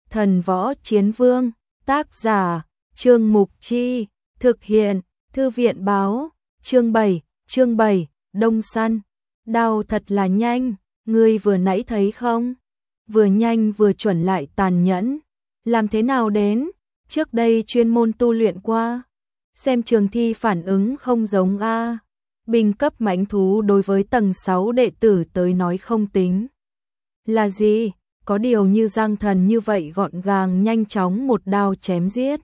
Thần Võ Chiến Vương, tác giả, Trương Mục Chi, thực hiện, Thư viện báo, chương 7, Đông Săn. Đao thật là nhanh, ngươi vừa nãy thấy không? Vừa nhanh vừa chuẩn lại tàn nhẫn. Làm thế nào đến? Trước đây chuyên môn tu luyện qua. Xem trường thi phản ứng không giống a. Binh cấp mãnh thú đối với tầng 6 đệ tử tới nói không tính là gì, có điều như Giang Thần như vậy gọn gàng nhanh chóng một đao chém giết.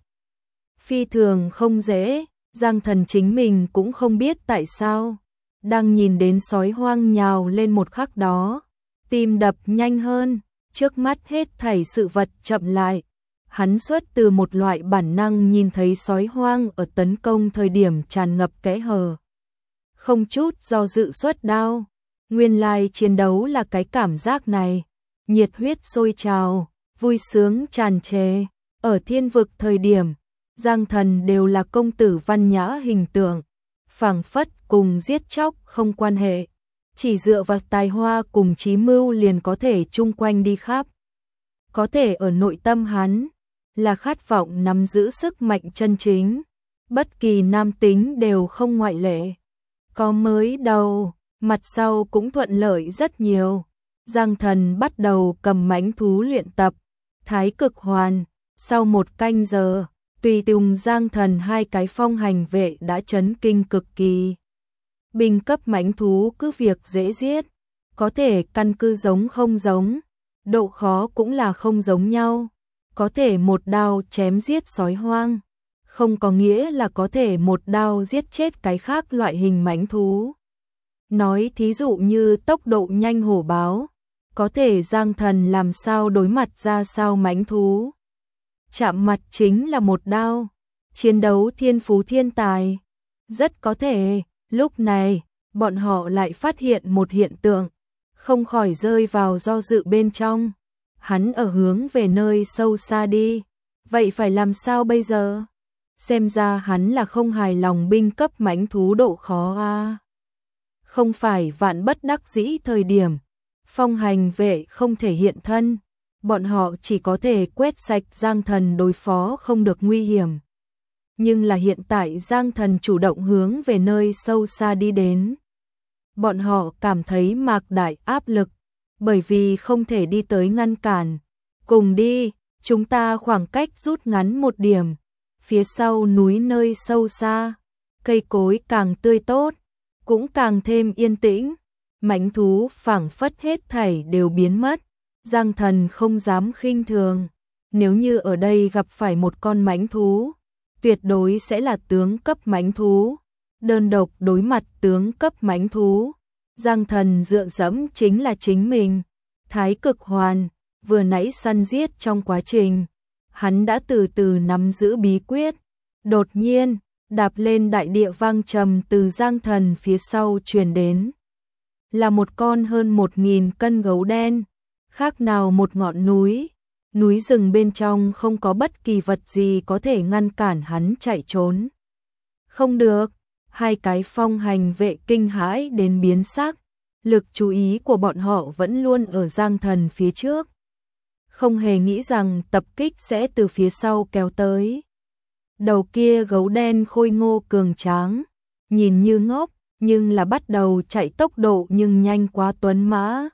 Phi thường không dễ, Giang Thần chính mình cũng không biết tại sao. Đang nhìn đến sói hoang nhào lên một khắc đó, tim đập nhanh hơn, trước mắt hết thảy sự vật chậm lại. Hắn xuất từ một loại bản năng nhìn thấy sói hoang ở tấn công thời điểm tràn ngập kẽ hở. Không chút do dự xuất đao, nguyên lai chiến đấu là cái cảm giác này, nhiệt huyết sôi trào, vui sướng tràn trề. Ở thiên vực thời điểm, Giang Thần đều là công tử văn nhã hình tượng, phảng phất cùng giết chóc không quan hệ, chỉ dựa vào tài hoa cùng chí mưu liền có thể chung quanh đi khắp. Có thể ở nội tâm hắn là khát vọng nắm giữ sức mạnh chân chính, bất kỳ nam tính đều không ngoại lệ. Có mới đầu, mặt sau cũng thuận lợi rất nhiều. Giang Thần bắt đầu cầm mãnh thú luyện tập, Thái Cực Hoàn, sau 1 canh giờ, tùy tùng Giang Thần 2 cái phong hành vệ đã chấn kinh cực kỳ. Binh cấp mãnh thú cứ việc dễ giết, có thể căn cứ giống không giống, độ khó cũng là không giống nhau. Có thể một đao chém giết sói hoang, không có nghĩa là có thể một đao giết chết cái khác loại hình mãnh thú. Nói thí dụ như tốc độ nhanh hổ báo, có thể Giang Thần làm sao đối mặt ra sao mãnh thú. Chạm mặt chính là một đao, chiến đấu thiên phú thiên tài. Rất có thể, lúc này, bọn họ lại phát hiện một hiện tượng, không khỏi rơi vào do dự bên trong. Hắn ở hướng về nơi sâu xa đi, vậy phải làm sao bây giờ? Xem ra hắn là không hài lòng binh cấp mãnh thú độ khó a. Không phải vạn bất đắc dĩ thời điểm, phong hành vệ không thể hiện thân, bọn họ chỉ có thể quét sạch Giang Thần đối phó không được nguy hiểm. Nhưng là hiện tại Giang Thần chủ động hướng về nơi sâu xa đi đến. Bọn họ cảm thấy mạc đại áp lực, bởi vì không thể đi tới ngăn cản. Cùng đi, chúng ta khoảng cách rút ngắn một điểm. Phía sau núi nơi sâu xa, cây cối càng tươi tốt, cũng càng thêm yên tĩnh. Mãnh thú phảng phất hết thảy đều biến mất. Giang Thần không dám khinh thường. Nếu như ở đây gặp phải một con mãnh thú, tuyệt đối sẽ là tướng cấp mãnh thú. Đơn độc đối mặt tướng cấp mãnh thú, Giang Thần dựa dẫm chính là chính mình. Thái Cực Hoàn, vừa nãy săn giết trong quá trình, hắn đã từ từ nắm giữ bí quyết. Đột nhiên, đạp lên đại địa vang trầm từ Giang Thần phía sau truyền đến. Là một con hơn 1000 cân gấu đen, khác nào một ngọn núi. Núi rừng bên trong không có bất kỳ vật gì có thể ngăn cản hắn chạy trốn. Không được, 2 cái phong hành vệ kinh hãi đến biến sắc. Lực chú ý của bọn họ vẫn luôn ở Giang Thần phía trước, không hề nghĩ rằng tập kích sẽ từ phía sau kéo tới. Đầu kia gấu đen khôi ngô cường tráng, nhìn như ngốc, nhưng là bắt đầu chạy tốc độ nhưng nhanh quá tuấn mã.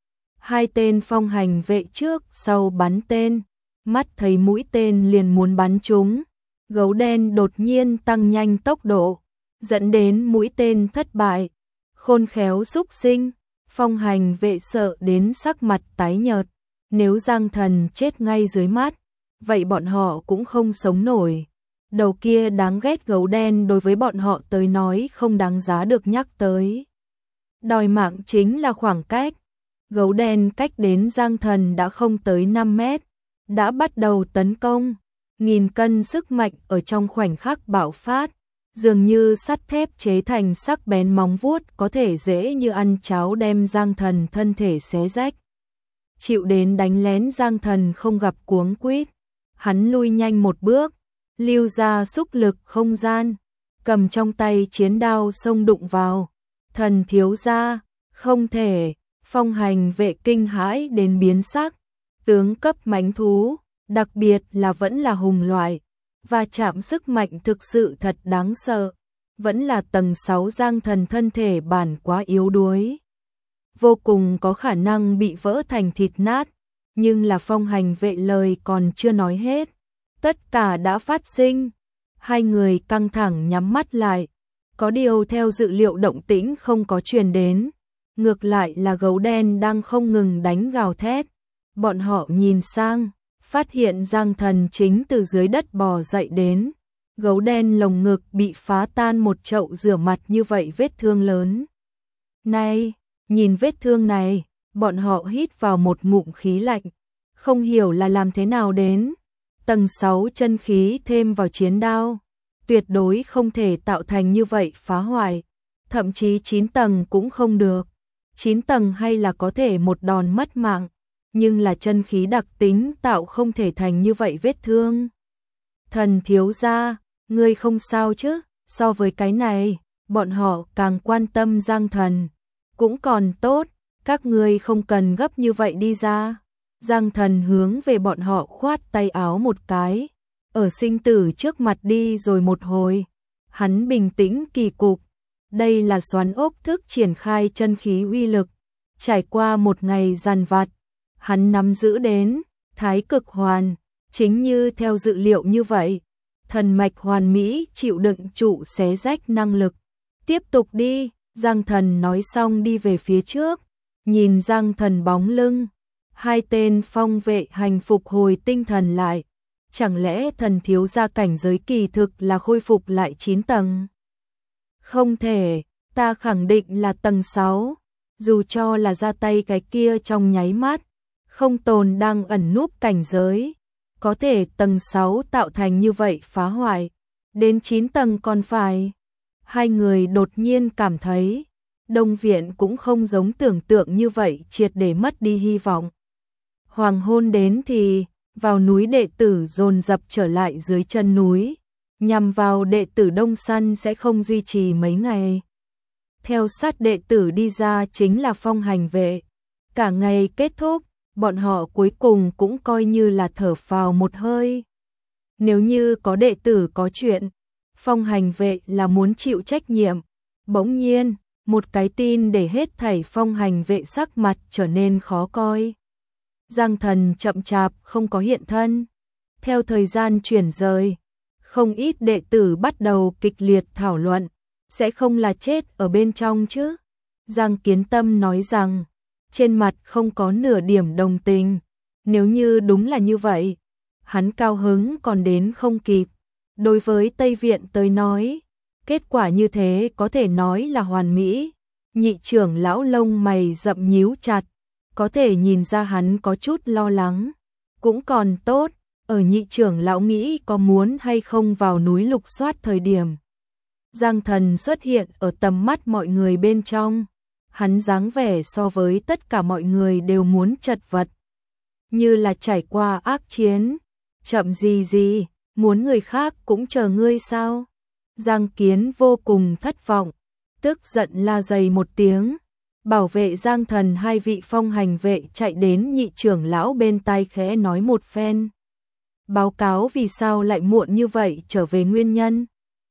2 tên phong hành vệ trước sau bắn tên, mắt thấy mũi tên liền muốn bắn trúng. Gấu đen đột nhiên tăng nhanh tốc độ, dẫn đến mũi tên thất bại. Khôn khéo xúc sinh, phong hành vệ sợ đến sắc mặt tái nhợt. Nếu Giang Thần chết ngay dưới mắt, vậy bọn họ cũng không sống nổi. Đầu kia đáng ghét gấu đen đối với bọn họ tới nói không đáng giá được nhắc tới. Đòi mạng chính là khoảng cách. Gấu đen cách đến Giang Thần đã không tới 5 mét, đã bắt đầu tấn công. 1000 cân sức mạnh ở trong khoảnh khắc bạo phát, dường như sắt thép chế thành sắc bén móng vuốt có thể dễ như ăn cháo đem Giang Thần thân thể xé rách. Chịu đến đánh lén Giang Thần không gặp cuống quýt, hắn lui nhanh một bước, lưu ra xúc lực không gian, cầm trong tay chiến đao xông đụng vào. Thần thiếu gia, không thể. Phong hành vệ kinh hãi đến biến sắc, tướng cấp mãnh thú, đặc biệt là vẫn là hùng loại, và chạm sức mạnh thực sự thật đáng sợ. Vẫn là tầng 6 Giang Thần thân thể bản quá yếu đuối, vô cùng có khả năng bị vỡ thành thịt nát, nhưng là Phong Hành Vệ lời còn chưa nói hết, tất cả đã phát sinh. Hai người căng thẳng nhắm mắt lại, có điều theo dự liệu động tĩnh không có truyền đến, ngược lại là gấu đen đang không ngừng đánh gào thét. Bọn họ nhìn sang, phát hiện Giang Thần chính từ dưới đất bò dậy đến. Gấu đen lồng ngực bị phá tan một chậu rửa mặt như vậy vết thương lớn. Này, nhìn vết thương này, bọn họ hít vào một ngụm khí lạnh, không hiểu là làm thế nào đến. Tầng 6 chân khí thêm vào chiến đao, tuyệt đối không thể tạo thành như vậy phá hoại, thậm chí 9 tầng cũng không được. 9 tầng hay là có thể một đòn mất mạng, nhưng là chân khí đặc tính tạo không thể thành như vậy vết thương. Thần thiếu gia, ngươi không sao chứ? So với cái này, bọn họ càng quan tâm Giang Thần. Cũng còn tốt, các ngươi không cần gấp như vậy đi ra. Giang Thần hướng về bọn họ khoát tay áo một cái, ở sinh tử trước mặt đi rồi một hồi. Hắn bình tĩnh kỳ cục, đây là xoắn ốc thức triển khai chân khí uy lực. Trải qua một ngày dằn vặt, hắn nắm giữ đến thái cực hoàn, chính như theo dự liệu như vậy. Thần mạch hoàn mỹ chịu đựng trụ xé rách năng lực. Tiếp tục đi, Giang Thần nói xong đi về phía trước, nhìn Giang Thần bóng lưng. Hai tên phong vệ hành phục hồi tinh thần lại. Chẳng lẽ thần thiếu gia cảnh giới kỳ thực là khôi phục lại 9 tầng? Không thể, ta khẳng định là tầng 6. Dù cho là ra tay cái kia trong nháy mắt, không tồn đang ẩn núp cảnh giới. Có thể tầng 6 tạo thành như vậy phá hoại, đến 9 tầng còn phải. Hai người đột nhiên cảm thấy, Đông Viện cũng không giống tưởng tượng như vậy triệt để mất đi hy vọng. Hoàng hôn đến thì, vào núi đệ tử dồn dập trở lại dưới chân núi, nhằm vào đệ tử Đông Săn sẽ không duy trì mấy ngày. Theo sát đệ tử đi ra chính là Phong Hành Vệ. Cả ngày kết thúc, bọn họ cuối cùng cũng coi như là thở phào một hơi. Nếu như có đệ tử có chuyện, Phong Hành Vệ là muốn chịu trách nhiệm. Bỗng nhiên, một cái tin để hết thảy Phong Hành Vệ sắc mặt trở nên khó coi. Giang Thần chậm chạp không có hiện thân. Theo thời gian chuyển rời, không ít đệ tử bắt đầu kịch liệt thảo luận, sẽ không là chết ở bên trong chứ? Giang Kiến Tâm nói rằng, trên mặt không có nửa điểm đồng tình. Nếu như đúng là như vậy, hắn cao hứng còn đến không kịp. Đối với Tây Viện tới nói, kết quả như thế có thể nói là hoàn mỹ. Nhị trưởng lão lông mày rậm nhíu chặt, có thể nhìn ra hắn có chút lo lắng. Cũng còn tốt, ở nhị trưởng lão nghĩ có muốn hay không vào núi lục soát thời điểm. Giang Thần xuất hiện ở tầm mắt mọi người bên trong. Hắn dáng vẻ so với tất cả mọi người đều muốn chật vật. Như là trải qua ác chiến. Chậm gì, muốn người khác cũng chờ ngươi sao? Giang Kiến vô cùng thất vọng, tức giận la dày một tiếng. Bảo vệ Giang Thần hai vị Phong Hành Vệ chạy đến nhị trưởng lão bên tai khẽ nói một phen. Báo cáo vì sao lại muộn như vậy trở về nguyên nhân.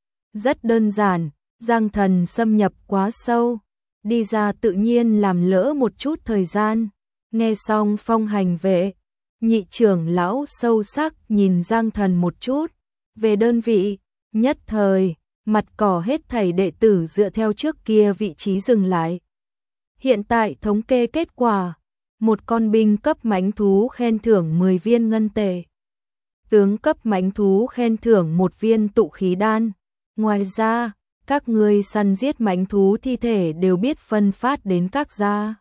Rất đơn giản, Giang Thần xâm nhập quá sâu, đi ra tự nhiên làm lỡ một chút thời gian. Nghe xong Phong Hành Vệ, nhị trưởng lão sâu sắc nhìn Giang Thần một chút. Về đơn vị, nhất thời, mặt cỏ hết thảy đệ tử dựa theo trước kia vị trí dừng lại. Hiện tại thống kê kết quả, một con binh cấp mãnh thú khen thưởng 10 viên ngân tệ. Tướng cấp mãnh thú khen thưởng 1 viên tụ khí đan. Ngoài ra, các ngươi săn giết mãnh thú thi thể đều biết phân phát đến các gia.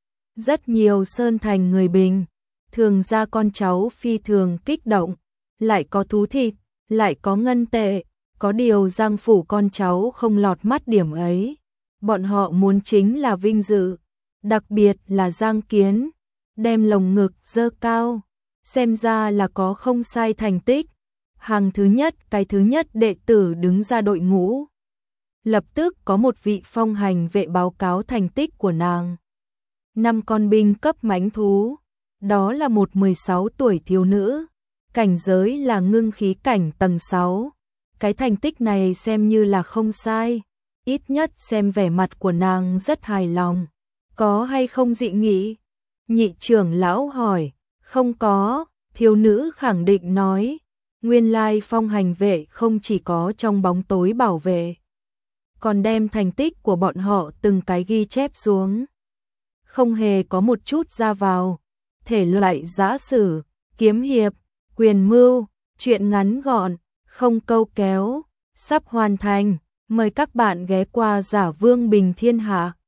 Rất nhiều sơn thành người bình, thường gia con cháu phi thường kích động, lại có thú thịt, lại có ngân tệ, có điều Giang phủ con cháu không lọt mắt điểm ấy. Bọn họ muốn chính là vinh dự, đặc biệt là Giang Kiến, đem lồng ngực dơ cao, xem ra là có không sai thành tích. Hàng thứ nhất, cái thứ nhất đệ tử đứng ra đội ngũ. Lập tức có một vị Phong Hành Vệ báo cáo thành tích của nàng. 5 con binh cấp mãnh thú, đó là một 16 tuổi thiếu nữ, cảnh giới là ngưng khí cảnh tầng 6. Cái thành tích này xem như là không sai, ít nhất xem vẻ mặt của nàng rất hài lòng. Có hay không dị nghị? Nhị trưởng lão hỏi. Không có, thiếu nữ khẳng định nói. Nguyên lai phong hành vệ không chỉ có trong bóng tối bảo vệ, còn đem thành tích của bọn họ từng cái ghi chép xuống. Không hề có một chút ra vào. Thể loại giã sử, kiếm hiệp, quyền mưu, truyện ngắn gọn, không câu kéo, sắp hoàn thành. Mời các bạn ghé qua Giả Vương Bình Thiên Hạ.